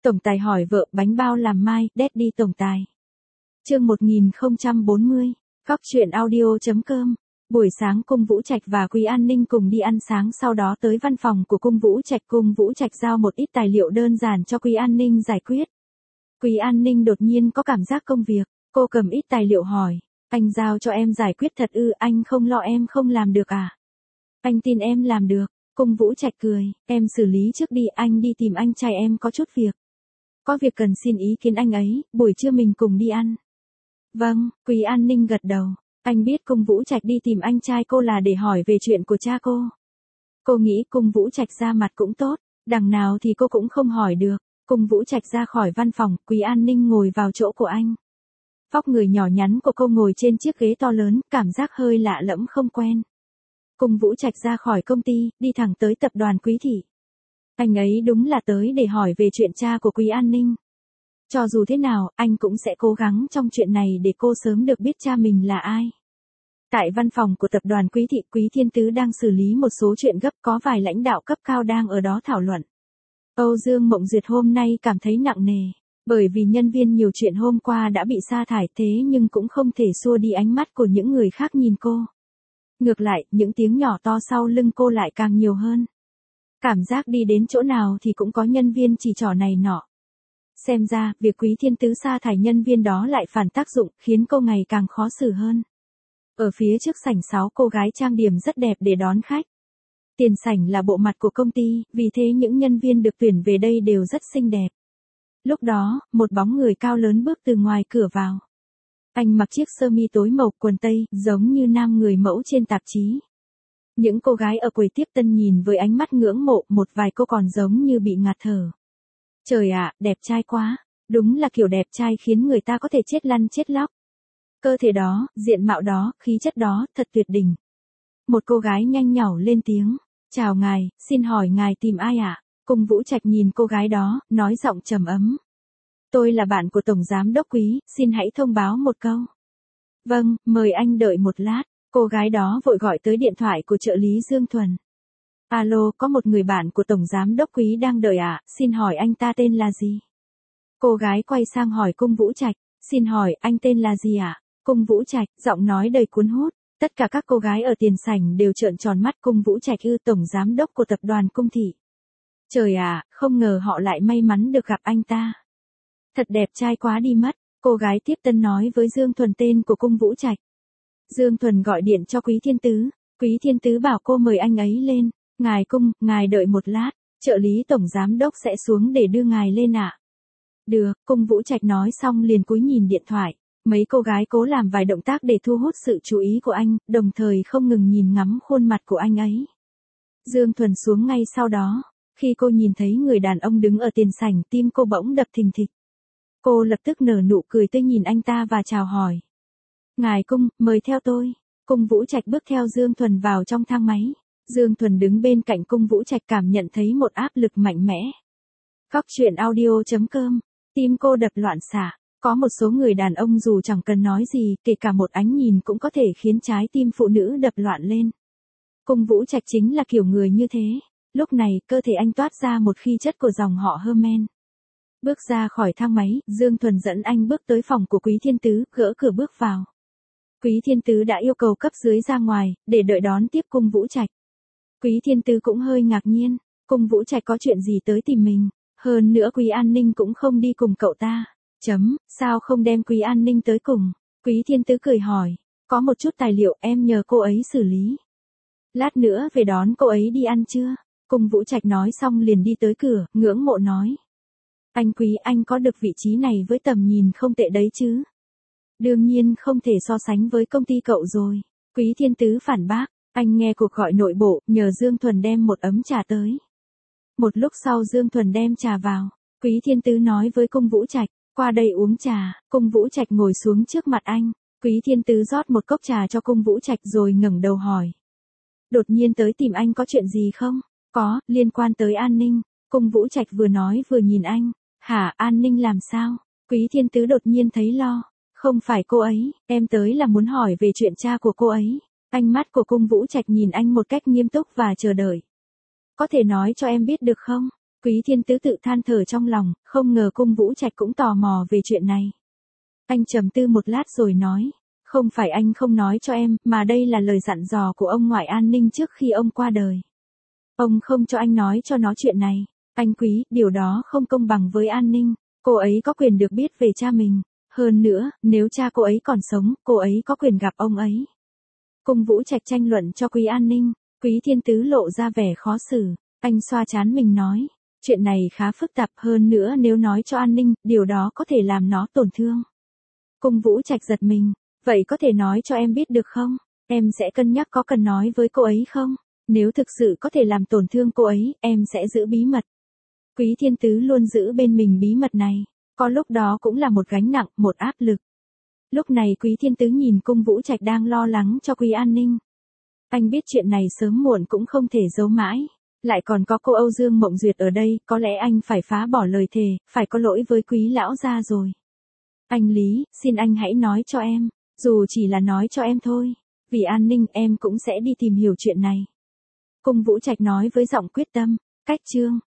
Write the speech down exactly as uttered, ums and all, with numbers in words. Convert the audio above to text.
Tổng tài hỏi vợ bánh bao làm mai, Daddy tổng tài. Chương một nghìn không trăm bốn mươi, Góc truyện audio.com. Buổi sáng Cung Vũ Trạch và Quý An Ninh cùng đi ăn sáng, sau đó tới văn phòng của Cung Vũ Trạch. Cung Vũ Trạch giao một ít tài liệu đơn giản cho Quý An Ninh giải quyết. Quý An Ninh đột nhiên có cảm giác công việc, cô cầm ít tài liệu hỏi, anh giao cho em giải quyết thật ư? Anh không lo em không làm được à? Anh tin em làm được. Cung Vũ Trạch cười, em xử lý trước đi, anh đi tìm anh trai em có chút việc. Có việc cần xin ý kiến anh ấy, buổi trưa mình cùng đi ăn. Vâng, Quý An Ninh gật đầu. Anh biết Cung Vũ Trạch đi tìm anh trai cô là để hỏi về chuyện của cha cô. Cô nghĩ Cung Vũ Trạch ra mặt cũng tốt, đằng nào thì cô cũng không hỏi được. Cung Vũ Trạch ra khỏi văn phòng, Quý An Ninh ngồi vào chỗ của anh. Vóc người nhỏ nhắn của cô ngồi trên chiếc ghế to lớn, cảm giác hơi lạ lẫm không quen. Cung Vũ Trạch ra khỏi công ty, đi thẳng tới tập đoàn Quý Thị. Anh ấy đúng là tới để hỏi về chuyện cha của Quý An Ninh. Cho dù thế nào, anh cũng sẽ cố gắng trong chuyện này để cô sớm được biết cha mình là ai. Tại văn phòng của tập đoàn Quý Thị, Quý Thiên Tứ đang xử lý một số chuyện gấp, có vài lãnh đạo cấp cao đang ở đó thảo luận. Âu Dương Mộng Duyệt hôm nay cảm thấy nặng nề, bởi vì nhân viên nhiều chuyện hôm qua đã bị sa thải, thế nhưng cũng không thể xua đi ánh mắt của những người khác nhìn cô. Ngược lại, những tiếng nhỏ to sau lưng cô lại càng nhiều hơn. Cảm giác đi đến chỗ nào thì cũng có nhân viên chỉ trỏ này nọ. Xem ra, việc Quý Thiên Tứ sa thải nhân viên đó lại phản tác dụng, khiến cô ngày càng khó xử hơn. Ở phía trước sảnh, sáu cô gái trang điểm rất đẹp để đón khách. Tiền sảnh là bộ mặt của công ty, vì thế những nhân viên được tuyển về đây đều rất xinh đẹp. Lúc đó, một bóng người cao lớn bước từ ngoài cửa vào. Anh mặc chiếc sơ mi tối màu, quần tây, giống như nam người mẫu trên tạp chí. Những cô gái ở quầy tiếp tân nhìn với ánh mắt ngưỡng mộ, một vài cô còn giống như bị ngạt thở. Trời ạ, đẹp trai quá, đúng là kiểu đẹp trai khiến người ta có thể chết lăn chết lóc. Cơ thể đó, diện mạo đó, khí chất đó, thật tuyệt đỉnh. Một cô gái nhanh nhảu lên tiếng, chào ngài, xin hỏi ngài tìm ai ạ? Cung Vũ Trạch nhìn cô gái đó, nói giọng trầm ấm. Tôi là bạn của Tổng Giám Đốc Quý, xin hãy thông báo một câu. Vâng, mời anh đợi một lát. Cô gái đó vội gọi tới điện thoại của trợ lý Dương Thuần. Alo, có một người bạn của Tổng Giám Đốc Quý đang đợi ạ, à? Xin hỏi anh ta tên là gì? Cô gái quay sang hỏi Cung Vũ Trạch, xin hỏi anh tên là gì ạ? À? Cung Vũ Trạch, giọng nói đầy cuốn hút. Tất cả các cô gái ở tiền sảnh đều trợn tròn mắt. Cung Vũ Trạch ư? Tổng Giám Đốc của tập đoàn Cung Thị. Trời ạ, à, không ngờ họ lại may mắn được gặp anh ta. Thật đẹp trai quá đi mất. Cô gái tiếp tân nói với Dương Thuần tên của Cung Vũ Trạch. Dương Thuần gọi điện cho Quý Thiên Tứ. Quý Thiên Tứ bảo cô mời anh ấy lên. Ngài Cung, ngài đợi một lát, trợ lý Tổng Giám Đốc sẽ xuống để đưa ngài lên ạ. À? Được, Cung Vũ Trạch nói xong liền cúi nhìn điện thoại. Mấy cô gái cố làm vài động tác để thu hút sự chú ý của anh, đồng thời không ngừng nhìn ngắm khuôn mặt của anh ấy. Dương Thuần xuống ngay sau đó. Khi cô nhìn thấy người đàn ông đứng ở tiền sảnh, tim cô bỗng đập thình thịch. Cô lập tức nở nụ cười tươi nhìn anh ta và chào hỏi. Ngài Cung, mời theo tôi. Cung Vũ Trạch bước theo Dương Thuần vào trong thang máy. Dương Thuần đứng bên cạnh Cung Vũ Trạch cảm nhận thấy một áp lực mạnh mẽ. Góc truyện audio.com. Tim cô đập loạn xạ. Có một số người đàn ông dù chẳng cần nói gì, kể cả một ánh nhìn cũng có thể khiến trái tim phụ nữ đập loạn lên. Cung Vũ Trạch chính là kiểu người như thế. Lúc này, cơ thể anh toát ra một khí chất của dòng họ Herman. Bước ra khỏi thang máy, Dương Thuần dẫn anh bước tới phòng của Quý Thiên Tứ, gỡ cửa bước vào. Quý Thiên Tứ đã yêu cầu cấp dưới ra ngoài, để đợi đón tiếp Cung Vũ Trạch. Quý Thiên Tứ cũng hơi ngạc nhiên, Cung Vũ Trạch có chuyện gì tới tìm mình, hơn nữa Quý An Ninh cũng không đi cùng cậu ta. Chấm, sao không đem Quý An Ninh tới cùng? Quý Thiên Tứ cười hỏi, có một chút tài liệu em nhờ cô ấy xử lý. Lát nữa về đón cô ấy đi ăn trưa. Cung Vũ Trạch nói xong liền đi tới cửa, ngưỡng mộ nói. Anh Quý, anh có được vị trí này với tầm nhìn không tệ đấy chứ. Đương nhiên không thể so sánh với công ty cậu rồi. Quý Thiên Tứ phản bác, anh nghe cuộc gọi nội bộ, nhờ Dương Thuần đem một ấm trà tới. Một lúc sau Dương Thuần đem trà vào, Quý Thiên Tứ nói với Cung Vũ Trạch, qua đây uống trà. Cung Vũ Trạch ngồi xuống trước mặt anh, Quý Thiên Tứ rót một cốc trà cho Cung Vũ Trạch rồi ngẩng đầu hỏi. Đột nhiên tới tìm anh có chuyện gì không? Có, liên quan tới An Ninh. Cung Vũ Trạch vừa nói vừa nhìn anh. Hả, An Ninh làm sao? Quý Thiên Tứ đột nhiên thấy lo. Không phải cô ấy, em tới là muốn hỏi về chuyện cha của cô ấy. Ánh mắt của Cung Vũ Trạch nhìn anh một cách nghiêm túc và chờ đợi. Có thể nói cho em biết được không? Quý Thiên Tứ tự than thở trong lòng, không ngờ Cung Vũ Trạch cũng tò mò về chuyện này. Anh trầm tư một lát rồi nói, không phải anh không nói cho em, mà đây là lời dặn dò của ông ngoại An Ninh trước khi ông qua đời. Ông không cho anh nói cho nó chuyện này. Anh Quý, điều đó không công bằng với An Ninh. Cô ấy có quyền được biết về cha mình. Hơn nữa, nếu cha cô ấy còn sống, cô ấy có quyền gặp ông ấy. Cung Vũ Trạch tranh luận cho Quý An Ninh. Quý Thiên Tứ lộ ra vẻ khó xử. Anh xoa trán mình nói, chuyện này khá phức tạp, hơn nữa nếu nói cho An Ninh, điều đó có thể làm nó tổn thương. Cung Vũ Trạch giật mình, vậy có thể nói cho em biết được không? Em sẽ cân nhắc có cần nói với cô ấy không? Nếu thực sự có thể làm tổn thương cô ấy, em sẽ giữ bí mật. Quý Thiên Tứ luôn giữ bên mình bí mật này, có lúc đó cũng là một gánh nặng, một áp lực. Lúc này Quý Thiên Tứ nhìn Cung Vũ Trạch đang lo lắng cho Quý An Ninh. Anh biết chuyện này sớm muộn cũng không thể giấu mãi. Lại còn có cô Âu Dương Mộng Duyệt ở đây, có lẽ anh phải phá bỏ lời thề, phải có lỗi với Quý lão gia rồi. Anh Lý, xin anh hãy nói cho em, dù chỉ là nói cho em thôi. Vì An Ninh em cũng sẽ đi tìm hiểu chuyện này. Cung Vũ Trạch nói với giọng quyết tâm, cách chương.